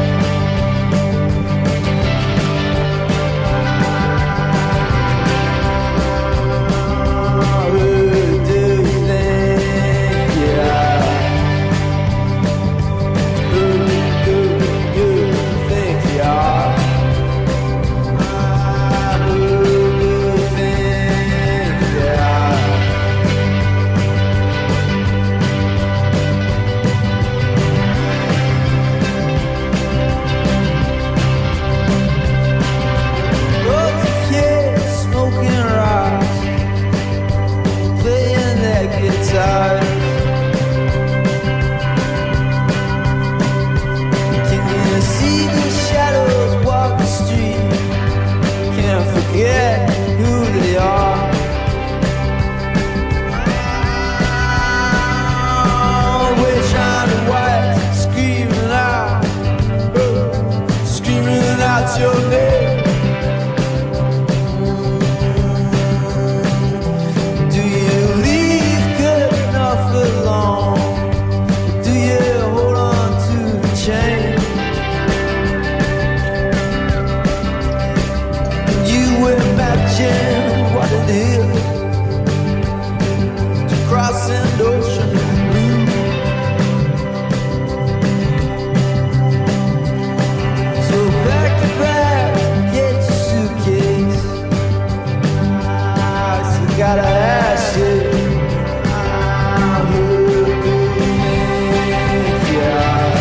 [SPEAKER 6] Yeah, who they are. Oh, we're trying to white, screaming out your name. Do you leave good enough alone? Do you hold on to the chain? Imagine what it is to cross an ocean blue. So pack your bag, get your suitcase. So gotta ask you, who do you think you are?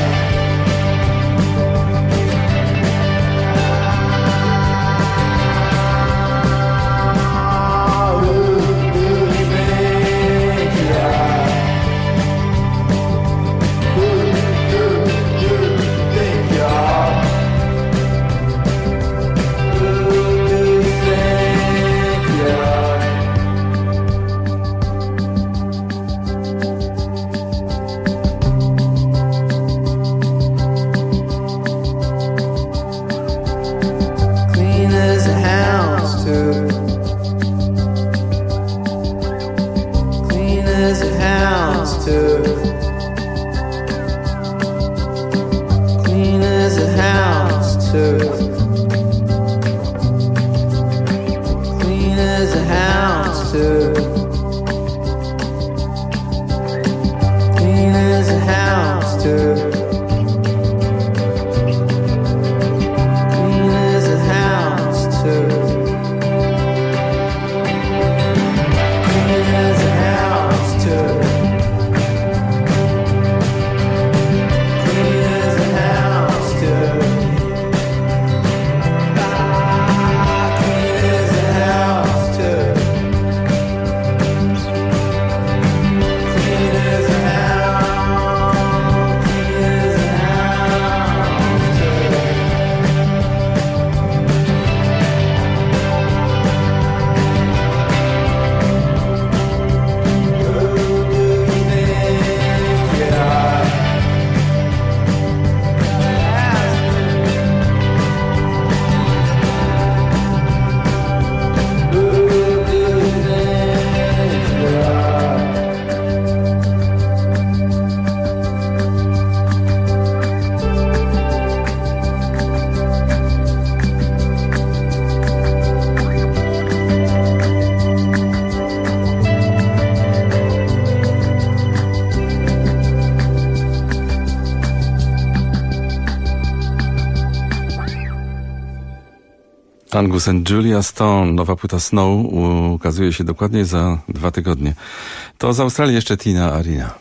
[SPEAKER 19] Angus and Julia Stone, nowa płyta Snow, ukazuje się dokładnie za 2 tygodnie. To z Australii jeszcze Tina Arena.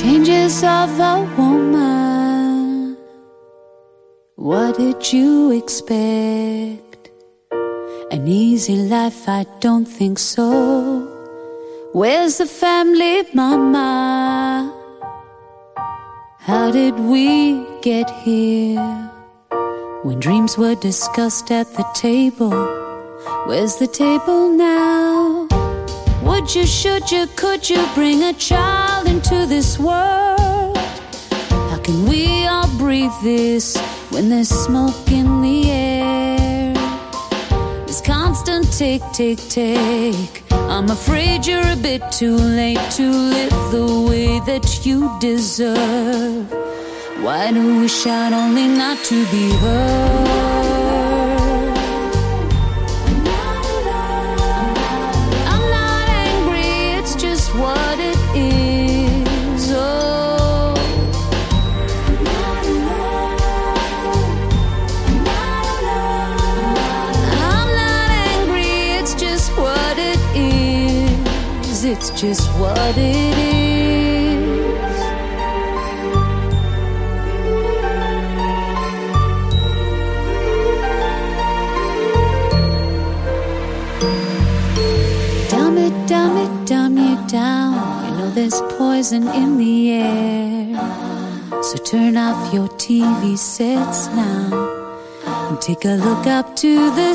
[SPEAKER 1] changes of a woman. What did you expect? An easy life? I don't think so. Where's the family, mama? How did we get here? When dreams were discussed at the table, where's the table now? Would you, should you, could you bring a child into this world? How can we all breathe this when there's smoke in the air? This constant take, take, take. I'm afraid you're a bit too late to live the way that you deserve. Why do we shout only not to be heard? I'm not angry, it's just what it is. Oh, I'm not angry, it's just what it is. It's just what it is. Dumb you down. You know there's poison in the air. So turn off your TV sets now and take a look up to the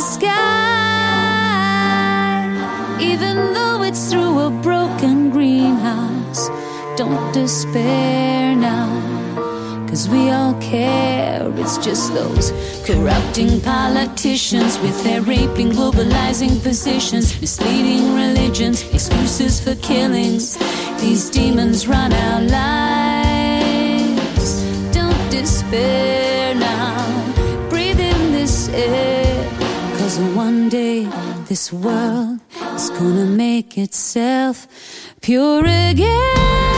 [SPEAKER 1] sky. Even though it's through a broken greenhouse, don't despair now, 'cause we all care. It's just those corrupting politicians with their raping, globalizing positions, misleading religions, excuses for killings. These demons run our lives. Don't despair now. Breathe in this air, 'cause one day this world is gonna make itself pure again.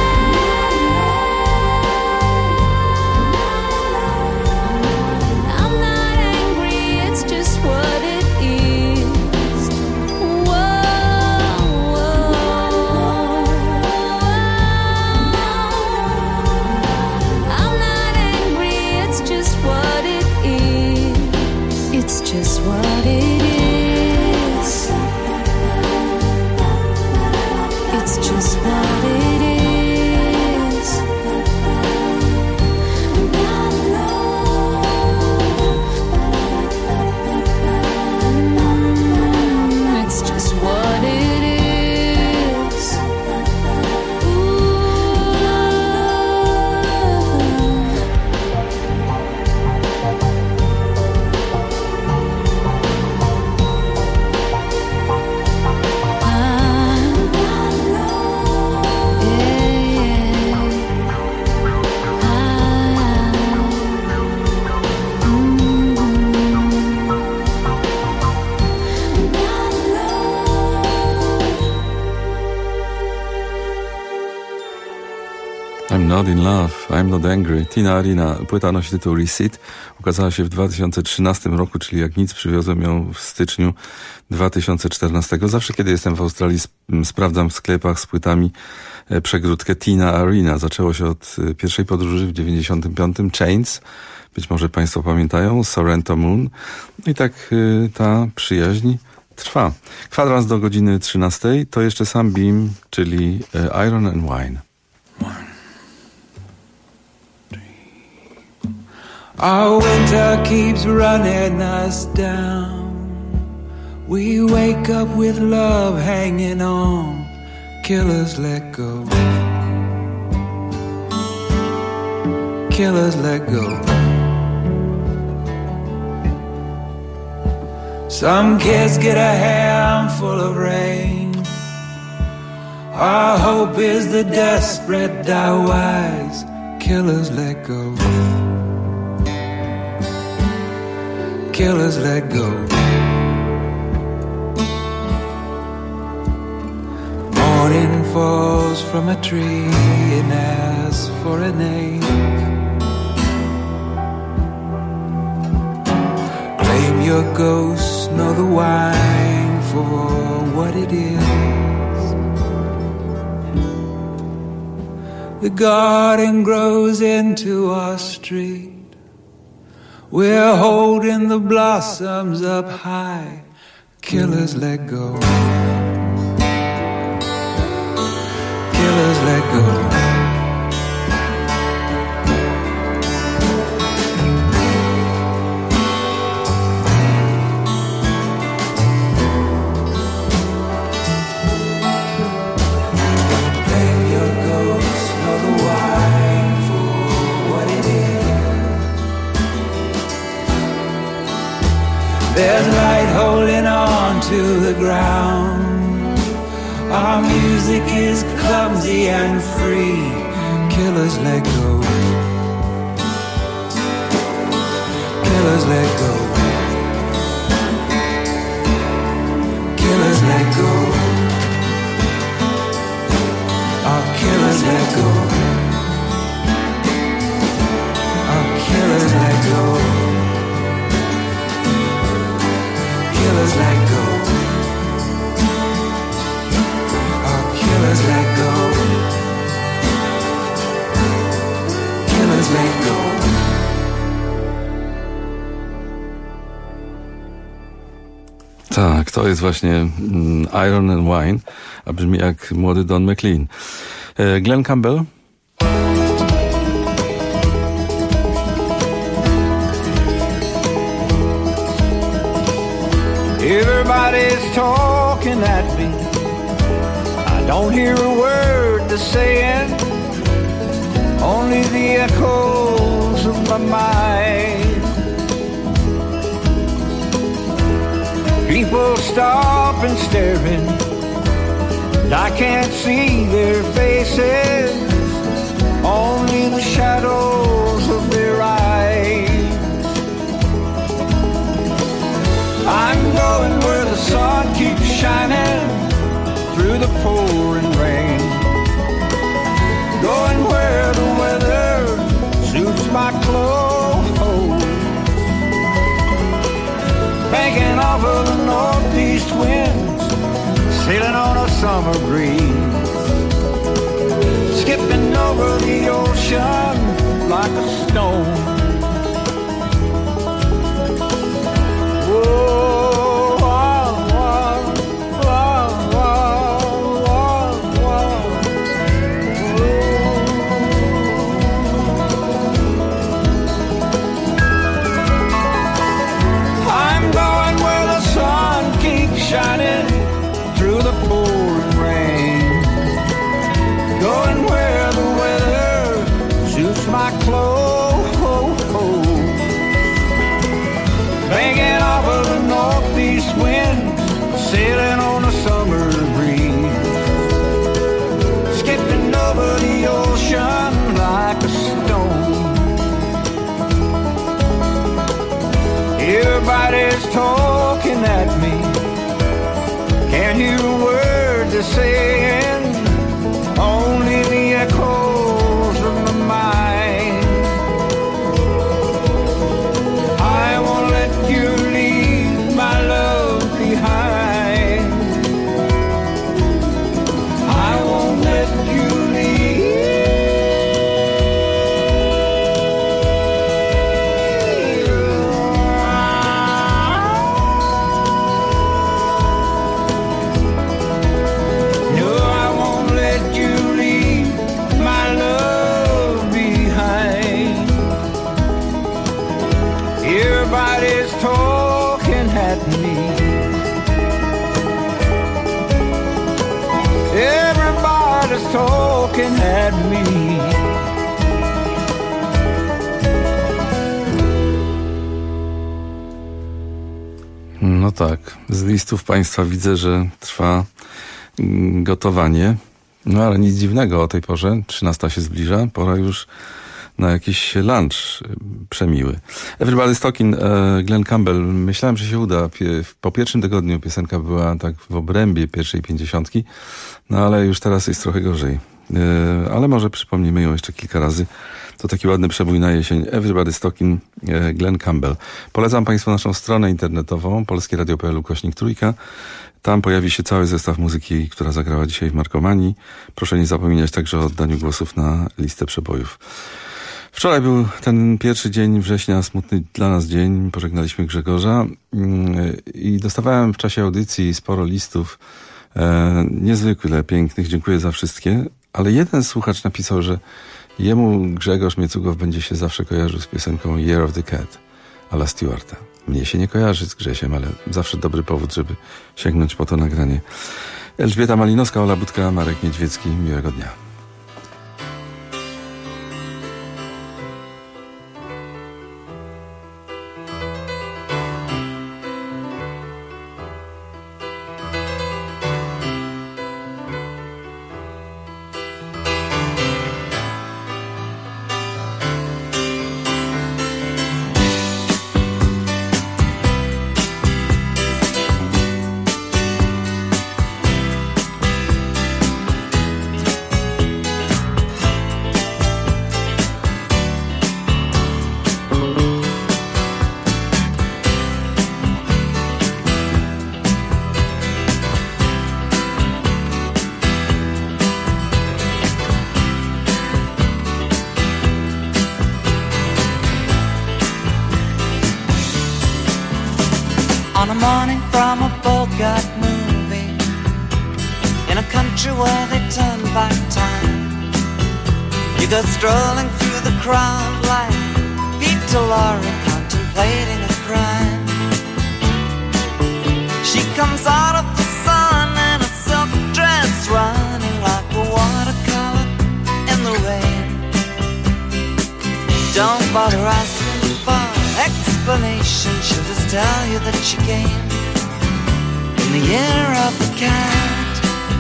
[SPEAKER 1] Just what it is. It's just what it is. I'm not alone. It's just what it is.
[SPEAKER 19] I'm not in love, I'm not angry. Tina Arena, płyta nosi tytuł Receipt. Ukazała się w 2013 roku, czyli jak nic, przywiozłem ją w styczniu 2014. Zawsze, kiedy jestem w Australii, sprawdzam w sklepach z płytami przegródkę Tina Arena. Zaczęło się od pierwszej podróży w 95. Chains. Być może Państwo pamiętają, Sorrento Moon. I tak ta przyjaźń trwa. Kwadrans do godziny 13. To jeszcze sam Beam, czyli Iron and Wine.
[SPEAKER 6] Our winter keeps running us down. We wake up with love hanging on. Killers let go. Killers let go. Some kids get a handful of rain. Our hope is the desperate die wise. Killers let go. Killers let go. Morning falls from a tree and asks for a name. Claim your ghosts, know the wine for what it is. The garden grows into our street. We're holding the blossoms up high. Killers let go. Killers let go. There's light holding on to the ground. Our music is clumsy and free. Killers let go. Killers let go. Killers let go. Our killers let go. Our killers let go. Killers let go. Our killers let go. Killers let go.
[SPEAKER 19] Tak, to jest właśnie Iron and Wine, a brzmi jak młody Don McLean. Glenn Campbell.
[SPEAKER 22] Everybody's talking at me. I don't hear a word they're saying, only the echoes of my mind. People stop and staring, and I can't see their faces, only the shadows of their eyes. I'm going where the sun keeps shining through the pouring rain. Going where the weather suits my clothes. Banking off of the northeast winds, sailing on a summer breeze. Skipping over the ocean like a stone. Shining through the pouring rain. Going where the weather suits my clothes. Banking off of the northeast wind, sailing on a summer breeze. Skipping over the ocean like a stone. Everybody's talking at me. Can't hear a word they're saying, only the echoes of my mind. I won't let you leave my love behind. I won't let you leave. Everybody's talking at me. Everybody's talking at me.
[SPEAKER 19] No tak, z listów państwa widzę, że trwa gotowanie. No ale nic dziwnego o tej porze, 13 się zbliża, pora już na jakiś lunch przemiły. Everybody's Talking, Glenn Campbell. Myślałem, że się uda. Po pierwszym tygodniu piosenka była tak w obrębie pierwszej 50, no ale już teraz jest trochę gorzej. ale może przypomnijmy ją jeszcze kilka razy. To taki ładny przebój na jesień. Everybody's Talking, Glenn Campbell. Polecam Państwu naszą stronę internetową polskieradio.pl/3. Tam pojawi się cały zestaw muzyki, która zagrała dzisiaj w Markomanii. Proszę nie zapominać także o oddaniu głosów na listę przebojów. Wczoraj był ten pierwszy dzień września, smutny dla nas dzień. Pożegnaliśmy Grzegorza i dostawałem w czasie audycji sporo listów niezwykle pięknych. Dziękuję za wszystkie. Ale jeden słuchacz napisał, że jemu Grzegorz Miecugow będzie się zawsze kojarzył z piosenką Year of the Cat Ala Stewarta. Mnie się nie kojarzy z Grzesiem, ale zawsze dobry powód, żeby sięgnąć po to nagranie. Elżbieta Malinowska, Ola Budka, Marek Niedźwiecki. Miłego dnia.
[SPEAKER 7] On a morning from a Bogart movie, in a country where they turn back time, you go strolling through the crowd like Peter Lorre contemplating a crime. She comes out of the sun in a silk dress, running like a watercolor in the rain. Don't bother asking for explanation, she'll just tell you that she came in the year of the cat.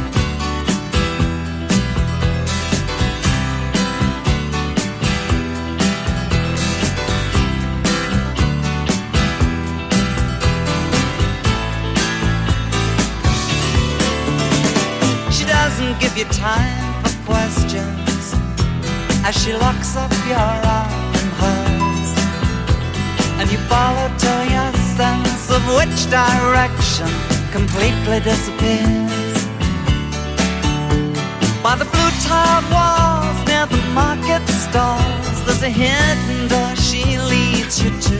[SPEAKER 7] She doesn't give you time for questions as she locks up your arm in hers, and you follow till your sense of which direction completely disappears. By the blue tiled walls near the market stalls, there's a hidden door she leads you to.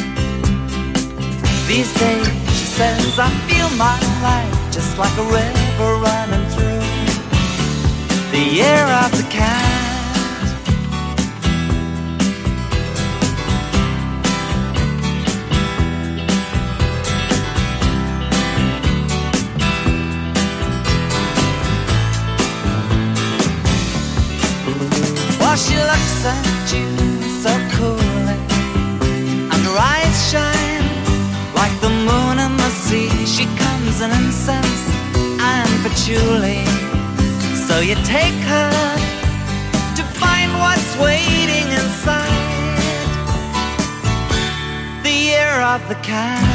[SPEAKER 7] These days, she says, I feel my life just like a river running through the year of the cat. Well, she looks at you so coolly, and her eyes shine like the moon and the sea. She comes in incense and patchouli, so you take her to find what's waiting inside the year of the cat.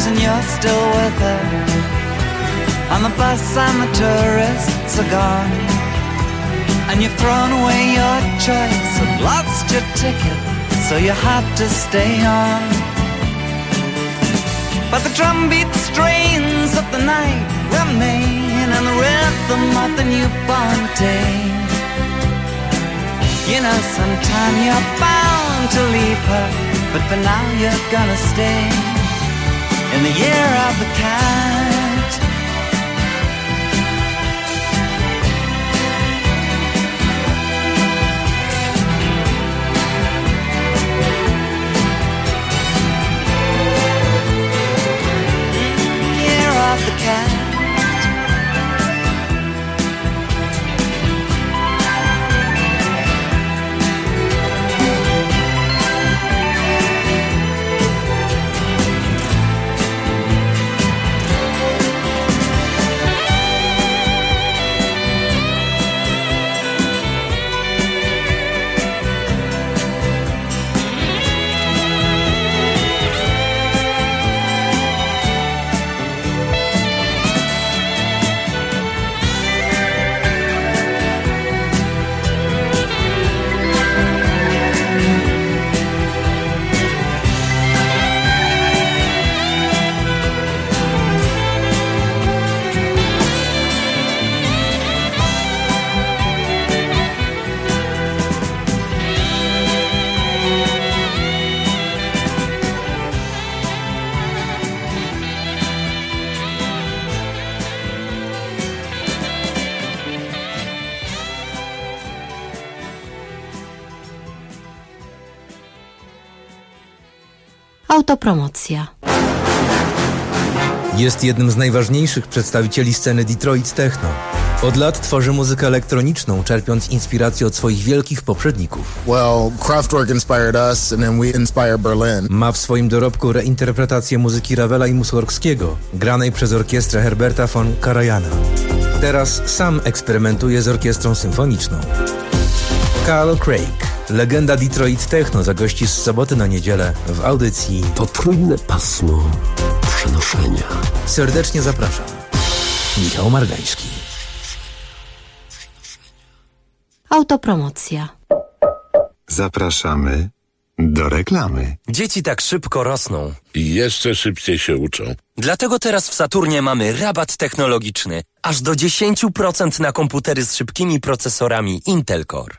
[SPEAKER 7] times and you're still with her. On the bus and the tourists are gone, and you've thrown away your choice and lost your ticket, so you have to stay on. But the drumbeat strains of the night remain, and the rhythm of the newborn day. You know, sometime you're bound to leave her, but for now you're gonna stay in the year of the cat. The cat.
[SPEAKER 16] Autopromocja.
[SPEAKER 10] Jest jednym z najważniejszych przedstawicieli sceny Detroit Techno. Od lat tworzy muzykę elektroniczną, czerpiąc inspirację od swoich wielkich poprzedników.
[SPEAKER 12] Well, Kraftwerk inspired us and then we inspire Berlin.
[SPEAKER 10] Ma w swoim dorobku reinterpretację muzyki Ravela i Mussorgskiego, granej przez orkiestrę Herberta von Karajana. Teraz sam eksperymentuje z orkiestrą symfoniczną. Carl Craig, legenda Detroit Techno, zagości z soboty na niedzielę w audycji
[SPEAKER 23] Potrójne pasmo przenoszenia.
[SPEAKER 10] Serdecznie zapraszam. Michał Margański.
[SPEAKER 16] Autopromocja.
[SPEAKER 9] Zapraszamy do reklamy.
[SPEAKER 17] Dzieci tak szybko rosną.
[SPEAKER 24] I jeszcze szybciej się uczą.
[SPEAKER 17] Dlatego teraz w Saturnie mamy rabat technologiczny. Aż do 10% na komputery z szybkimi procesorami Intel Core.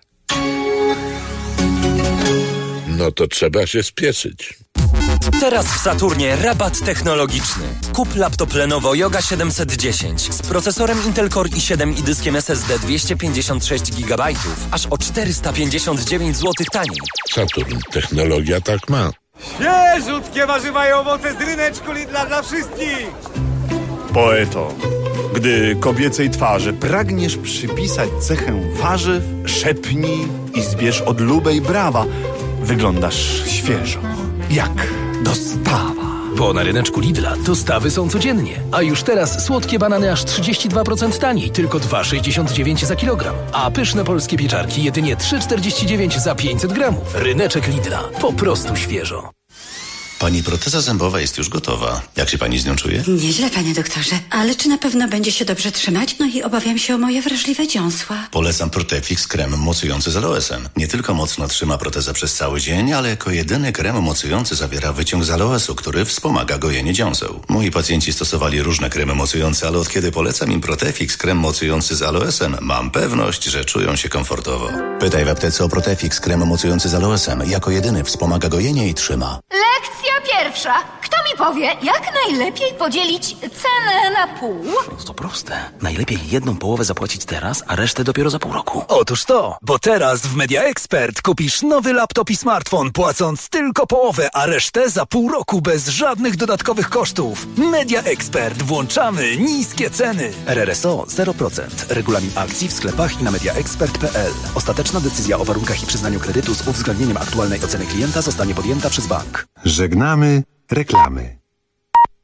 [SPEAKER 24] No to trzeba się spieszyć.
[SPEAKER 17] Teraz w Saturnie rabat technologiczny. Kup laptop Lenovo Yoga 710 z procesorem Intel Core i7 i dyskiem SSD 256 GB, aż o 459 zł taniej.
[SPEAKER 24] Saturn. Technologia tak ma.
[SPEAKER 25] Świeżutkie warzywa i owoce z ryneczku Lidla dla wszystkich!
[SPEAKER 26] Poeto, gdy kobiecej twarzy pragniesz przypisać cechę warzyw, szepnij i zbierz od lubej brawa. Wyglądasz świeżo, jak dostawa.
[SPEAKER 17] Bo na ryneczku Lidla dostawy są codziennie. A już teraz słodkie banany aż 32% taniej, tylko 2,69 za kilogram. A pyszne polskie pieczarki jedynie 3,49 za 500 gramów. Ryneczek Lidla. Po prostu świeżo.
[SPEAKER 11] Pani proteza zębowa jest już gotowa. Jak się pani z nią czuje?
[SPEAKER 27] Nieźle, panie doktorze. Ale czy na pewno będzie się dobrze trzymać? No i obawiam się o moje wrażliwe dziąsła.
[SPEAKER 11] Polecam Protefix krem mocujący z aloesem. Nie tylko mocno trzyma protezę przez cały dzień, ale jako jedyny krem mocujący zawiera wyciąg z aloesu, który wspomaga gojenie dziąseł. Moi pacjenci stosowali różne kremy mocujące, ale od kiedy polecam im Protefix krem mocujący z aloesem, mam pewność, że czują się komfortowo. Pytaj w aptece o Protefix krem mocujący z aloesem. Jako jedyny wspomaga gojenie i trzyma.
[SPEAKER 28] Lekcja pierwsza. Kto mi powie, jak najlepiej podzielić cenę na pół?
[SPEAKER 17] To proste. Najlepiej jedną połowę zapłacić teraz, a resztę dopiero za pół roku. Otóż to, bo teraz w Media Expert kupisz nowy laptop i smartfon, płacąc tylko połowę, a resztę za pół roku bez żadnych dodatkowych kosztów. Media Expert. Włączamy niskie ceny. RRSO 0%. Regulamin akcji w sklepach i na mediaexpert.pl. Ostateczna decyzja o warunkach i przyznaniu kredytu z uwzględnieniem aktualnej oceny klienta zostanie podjęta przez bank.
[SPEAKER 9] Żegnamy reklamy.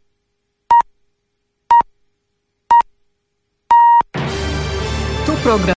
[SPEAKER 3] Tu program